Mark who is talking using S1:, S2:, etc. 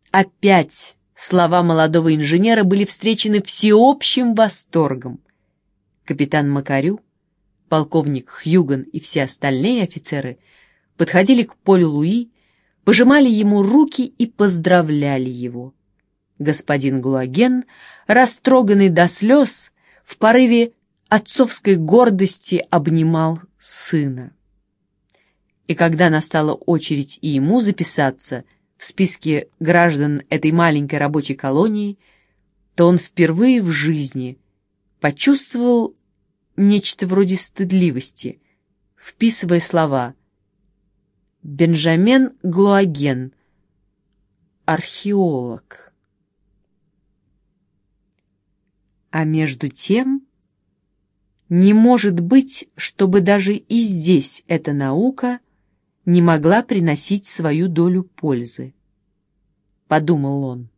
S1: Опять слова молодого инженера были встречены всеобщим восторгом. Капитан Макарю, полковник Хьюган и все остальные офицеры подходили к Полю Луи, пожимали ему руки и поздравляли его. Господин Глуаген, растроганный до слез, в порыве отцовской гордости обнимал сына. И когда настала очередь и ему записаться в списке граждан этой маленькой рабочей колонии, то он впервые в жизни почувствовал нечто вроде стыдливости, вписывая слова «Бенджамен Глуаген, археолог». А между тем, не может быть, чтобы даже и здесь эта наука не могла приносить свою долю пользы, подумал он.